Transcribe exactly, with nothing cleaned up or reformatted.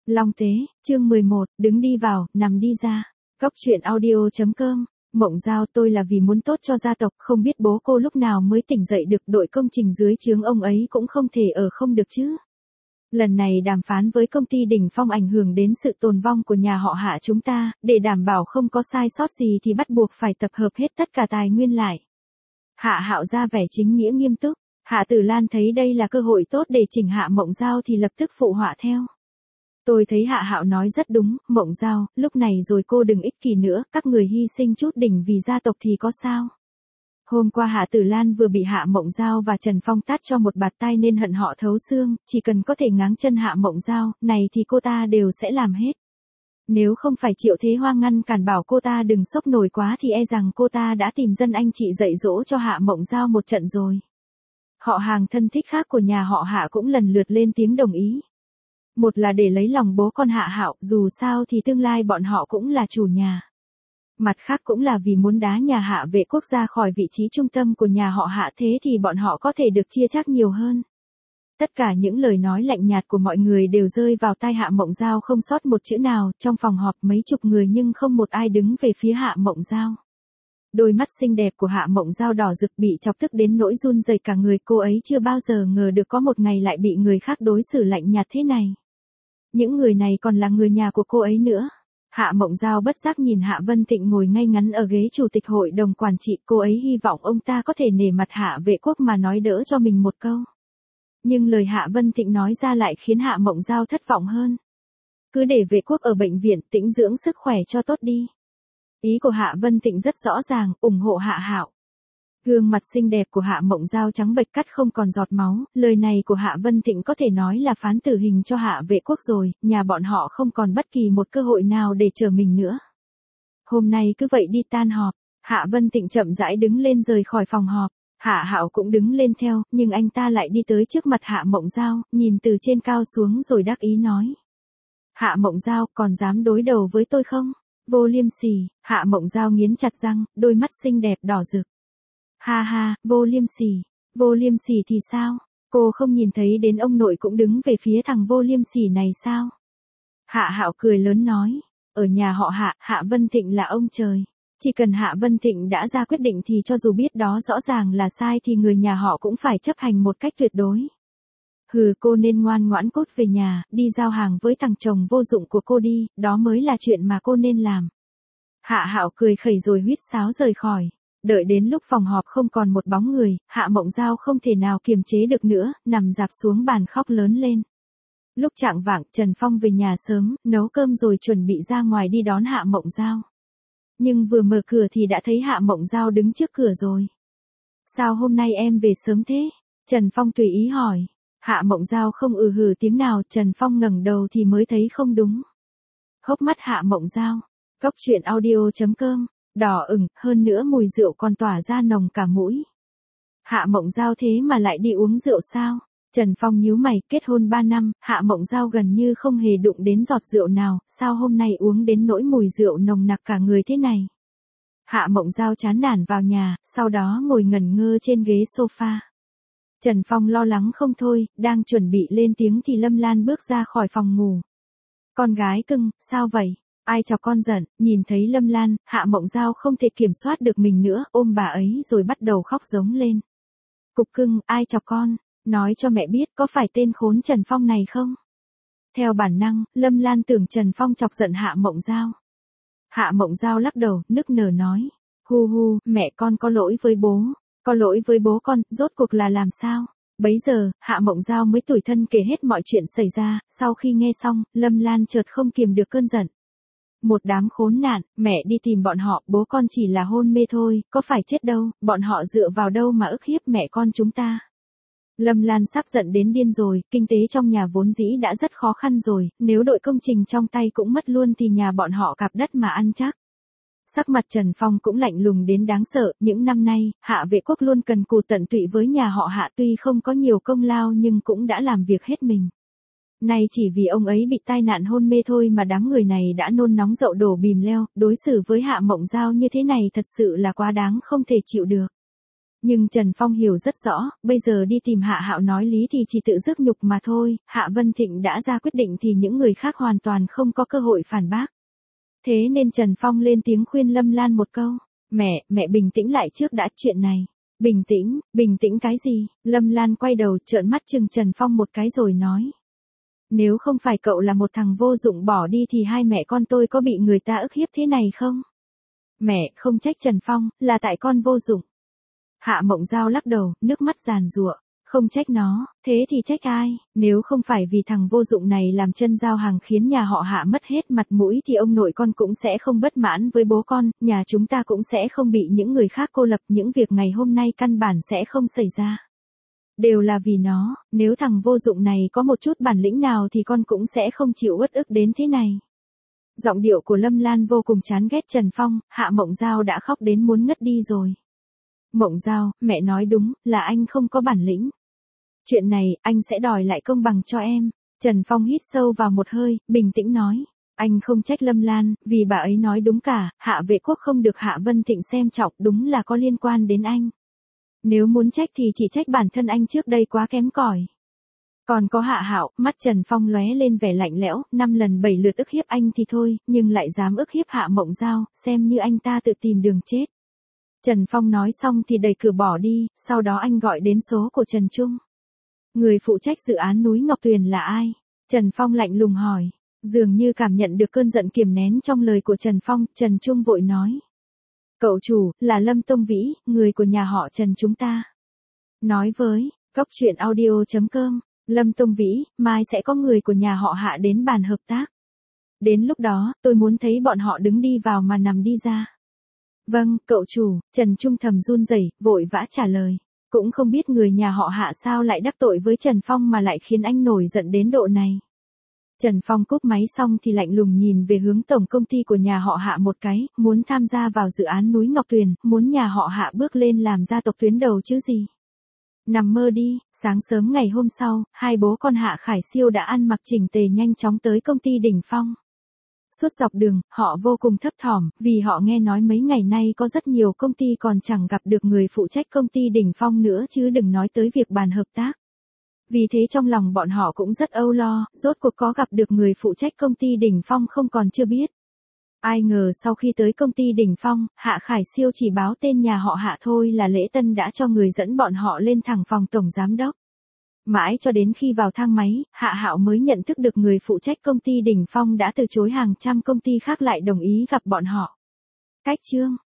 Long Tế, chương mười một, đứng đi vào, nằm đi ra. Góc truyện audio chấm com. Mộng Giao, tôi là vì muốn tốt cho gia tộc, không biết bố cô lúc nào mới tỉnh dậy được, đội công trình dưới trướng ông ấy cũng không thể ở không được chứ. Lần này đàm phán với công ty Đỉnh Phong ảnh hưởng đến sự tồn vong của nhà họ Hạ chúng ta, để đảm bảo không có sai sót gì thì bắt buộc phải tập hợp hết tất cả tài nguyên lại. Hạ Hạo ra vẻ chính nghĩa nghiêm túc, Hạ Tử Lan thấy đây là cơ hội tốt để chỉnh Hạ Mộng Giao thì lập tức phụ họa theo. Tôi thấy Hạ Hạo nói rất đúng, Mộng Giao, lúc này rồi cô đừng ích kỷ nữa, các người hy sinh chút đỉnh vì gia tộc thì có sao. Hôm qua Hạ Tử Lan vừa bị Hạ Mộng Giao và Trần Phong tát cho một bạt tai nên hận họ thấu xương, chỉ cần có thể ngáng chân Hạ Mộng Giao, này thì cô ta đều sẽ làm hết. Nếu không phải Triệu Thế Hoa ngăn cản bảo cô ta đừng sốc nổi quá thì e rằng cô ta đã tìm dân anh chị dạy dỗ cho Hạ Mộng Giao một trận rồi. Họ hàng thân thích khác của nhà họ Hạ cũng lần lượt lên tiếng đồng ý. Một là để lấy lòng bố con Hạ Hạo, dù sao thì tương lai bọn họ cũng là chủ nhà. Mặt khác cũng là vì muốn đá nhà Hạ Vệ Quốc ra khỏi vị trí trung tâm của nhà họ Hạ, thế thì bọn họ có thể được chia chác nhiều hơn. Tất cả những lời nói lạnh nhạt của mọi người đều rơi vào tai Hạ Mộng Giao không sót một chữ nào, trong phòng họp mấy chục người nhưng không một ai đứng về phía Hạ Mộng Giao. Đôi mắt xinh đẹp của Hạ Mộng Giao đỏ rực bị chọc tức đến nỗi run rẩy cả người, cô ấy chưa bao giờ ngờ được có một ngày lại bị người khác đối xử lạnh nhạt thế này. Những người này còn là người nhà của cô ấy nữa. Hạ Mộng Giao bất giác nhìn Hạ Vân Tịnh ngồi ngay ngắn ở ghế chủ tịch hội đồng quản trị, cô ấy hy vọng ông ta có thể nể mặt Hạ Vệ Quốc mà nói đỡ cho mình một câu. Nhưng lời Hạ Vân Tịnh nói ra lại khiến Hạ Mộng Giao thất vọng hơn. Cứ để Vệ Quốc ở bệnh viện tĩnh dưỡng sức khỏe cho tốt đi. Ý của Hạ Vân Tịnh rất rõ ràng, ủng hộ Hạ Hạo. Gương mặt xinh đẹp của Hạ Mộng Giao trắng bệch cắt không còn giọt máu, lời này của Hạ Vân Tịnh có thể nói là phán tử hình cho Hạ Vệ Quốc rồi, nhà bọn họ không còn bất kỳ một cơ hội nào để trở mình nữa. Hôm nay cứ vậy đi tan họp, Hạ Vân Tịnh chậm rãi đứng lên rời khỏi phòng họp, Hạ Hạo cũng đứng lên theo, nhưng anh ta lại đi tới trước mặt Hạ Mộng Giao, nhìn từ trên cao xuống rồi đắc ý nói. Hạ Mộng Giao, còn dám đối đầu với tôi không? Vô liêm sỉ, Hạ Mộng Giao nghiến chặt răng, đôi mắt xinh đẹp đỏ rực. Ha ha, vô liêm sỉ, vô liêm sỉ thì sao? Cô không nhìn thấy đến ông nội cũng đứng về phía thằng vô liêm sỉ này sao? Hạ Hạo cười lớn nói, ở nhà họ Hạ, Hạ Vân Thịnh là ông trời. Chỉ cần Hạ Vân Thịnh đã ra quyết định thì cho dù biết đó rõ ràng là sai thì người nhà họ cũng phải chấp hành một cách tuyệt đối. Hừ, cô nên ngoan ngoãn cút về nhà, đi giao hàng với thằng chồng vô dụng của cô đi, đó mới là chuyện mà cô nên làm. Hạ Hạo cười khẩy rồi huýt sáo rời khỏi. Đợi đến lúc phòng họp không còn một bóng người, Hạ Mộng Giao không thể nào kiềm chế được nữa, nằm dạp xuống bàn khóc lớn lên. Lúc chạng vạng, Trần Phong về nhà sớm, nấu cơm rồi chuẩn bị ra ngoài đi đón Hạ Mộng Giao. Nhưng vừa mở cửa thì đã thấy Hạ Mộng Giao đứng trước cửa rồi. Sao hôm nay em về sớm thế? Trần Phong tùy ý hỏi. Hạ Mộng Giao không ừ hừ tiếng nào, Trần Phong ngẩng đầu thì mới thấy không đúng. Hốc mắt Hạ Mộng Giao. Góc truyện audio chấm com. Đỏ ửng, hơn nữa mùi rượu còn tỏa ra nồng cả mũi. Hạ Mộng Giao thế mà lại đi uống rượu sao? Trần Phong nhíu mày, kết hôn ba năm, Hạ Mộng Giao gần như không hề đụng đến giọt rượu nào, sao hôm nay uống đến nỗi mùi rượu nồng nặc cả người thế này? Hạ Mộng Giao chán nản vào nhà, sau đó ngồi ngẩn ngơ trên ghế sofa. Trần Phong lo lắng không thôi, đang chuẩn bị lên tiếng thì Lâm Lan bước ra khỏi phòng ngủ. Con gái cưng, sao vậy? Ai chọc con giận? Nhìn thấy Lâm Lan, Hạ Mộng Giao không thể kiểm soát được mình nữa, ôm bà ấy rồi bắt đầu khóc giống lên. Cục cưng, ai chọc con? Nói cho mẹ biết có phải tên khốn Trần Phong này không? Theo bản năng, Lâm Lan tưởng Trần Phong chọc giận Hạ Mộng Giao. Hạ Mộng Giao lắc đầu, nức nở nói. Hu hu, mẹ con có lỗi với bố. Có lỗi với bố con, rốt cuộc là làm sao? Bấy giờ, Hạ Mộng Giao mới tủi thân kể hết mọi chuyện xảy ra, sau khi nghe xong, Lâm Lan chợt không kiềm được cơn giận. Một đám khốn nạn, mẹ đi tìm bọn họ, bố con chỉ là hôn mê thôi, có phải chết đâu, bọn họ dựa vào đâu mà ức hiếp mẹ con chúng ta. Lâm Lan sắp giận đến điên rồi, kinh tế trong nhà vốn dĩ đã rất khó khăn rồi, nếu đội công trình trong tay cũng mất luôn thì nhà bọn họ cạp đất mà ăn chắc. Sắc mặt Trần Phong cũng lạnh lùng đến đáng sợ, những năm nay, Hạ Vệ Quốc luôn cần cù tận tụy với nhà họ Hạ, tuy không có nhiều công lao nhưng cũng đã làm việc hết mình. Nay chỉ vì ông ấy bị tai nạn hôn mê thôi mà đám người này đã nôn nóng dậu đổ bìm leo, đối xử với Hạ Mộng Giao như thế này thật sự là quá đáng không thể chịu được. Nhưng Trần Phong hiểu rất rõ, bây giờ đi tìm Hạ Hạo nói lý thì chỉ tự rước nhục mà thôi, Hạ Vân Thịnh đã ra quyết định thì những người khác hoàn toàn không có cơ hội phản bác. Thế nên Trần Phong lên tiếng khuyên Lâm Lan một câu, mẹ, mẹ bình tĩnh lại trước đã, chuyện này. Bình tĩnh, bình tĩnh cái gì? Lâm Lan quay đầu trợn mắt chừng Trần Phong một cái rồi nói. Nếu không phải cậu là một thằng vô dụng bỏ đi thì hai mẹ con tôi có bị người ta ức hiếp thế này không? Mẹ, không trách Trần Phong, là tại con vô dụng. Hạ Mộng Giao lắc đầu, nước mắt giàn giụa. Không trách nó, thế thì trách ai? Nếu không phải vì thằng vô dụng này làm chân giao hàng khiến nhà họ Hạ mất hết mặt mũi thì ông nội con cũng sẽ không bất mãn với bố con, nhà chúng ta cũng sẽ không bị những người khác cô lập, những việc ngày hôm nay căn bản sẽ không xảy ra. Đều là vì nó, nếu thằng vô dụng này có một chút bản lĩnh nào thì con cũng sẽ không chịu uất ức đến thế này. Giọng điệu của Lâm Lan vô cùng chán ghét Trần Phong, Hạ Mộng Giao đã khóc đến muốn ngất đi rồi. Mộng Giao, mẹ nói đúng, là anh không có bản lĩnh. Chuyện này, anh sẽ đòi lại công bằng cho em. Trần Phong hít sâu vào một hơi, bình tĩnh nói. Anh không trách Lâm Lan, vì bà ấy nói đúng cả, Hạ Vệ Quốc không được Hạ Vân Thịnh xem trọng đúng là có liên quan đến anh. Nếu muốn trách thì chỉ trách bản thân anh trước đây quá kém cỏi. Còn có Hạ Hạo, mắt Trần Phong lóe lên vẻ lạnh lẽo, năm lần bảy lượt ức hiếp anh thì thôi, nhưng lại dám ức hiếp Hạ Mộng Giao, xem như anh ta tự tìm đường chết. Trần Phong nói xong thì đẩy cửa bỏ đi, sau đó anh gọi đến số của Trần Trung. Người phụ trách dự án núi Ngọc Tuyền là ai? Trần Phong lạnh lùng hỏi. Dường như cảm nhận được cơn giận kiềm nén trong lời của Trần Phong, Trần Trung vội nói. Cậu chủ, là Lâm Tông Vĩ, người của nhà họ Trần chúng ta. Nói với, cốc truyện audio chấm com, Lâm Tông Vĩ, mai sẽ có người của nhà họ Hạ đến bàn hợp tác. Đến lúc đó, tôi muốn thấy bọn họ đứng đi vào mà nằm đi ra. Vâng, cậu chủ, Trần Trung thầm run rẩy, vội vã trả lời. Cũng không biết người nhà họ Hạ sao lại đắc tội với Trần Phong mà lại khiến anh nổi giận đến độ này. Trần Phong cúp máy xong thì lạnh lùng nhìn về hướng tổng công ty của nhà họ Hạ một cái, muốn tham gia vào dự án núi Ngọc Tuyền, muốn nhà họ Hạ bước lên làm gia tộc tuyến đầu chứ gì. Nằm mơ đi, sáng sớm ngày hôm sau, hai bố con Hạ Khải Siêu đã ăn mặc chỉnh tề nhanh chóng tới công ty Đỉnh Phong. Suốt dọc đường, họ vô cùng thấp thỏm, vì họ nghe nói mấy ngày nay có rất nhiều công ty còn chẳng gặp được người phụ trách công ty Đỉnh Phong nữa chứ đừng nói tới việc bàn hợp tác. Vì thế trong lòng bọn họ cũng rất âu lo, rốt cuộc có gặp được người phụ trách công ty Đỉnh Phong không còn chưa biết. Ai ngờ sau khi tới công ty Đỉnh Phong, Hạ Khải Siêu chỉ báo tên nhà họ Hạ thôi là Lễ Tân đã cho người dẫn bọn họ lên thẳng phòng tổng giám đốc. Mãi cho đến khi vào thang máy, Hạ Hạo mới nhận thức được người phụ trách công ty Đỉnh Phong đã từ chối hàng trăm công ty khác lại đồng ý gặp bọn họ. Cách chương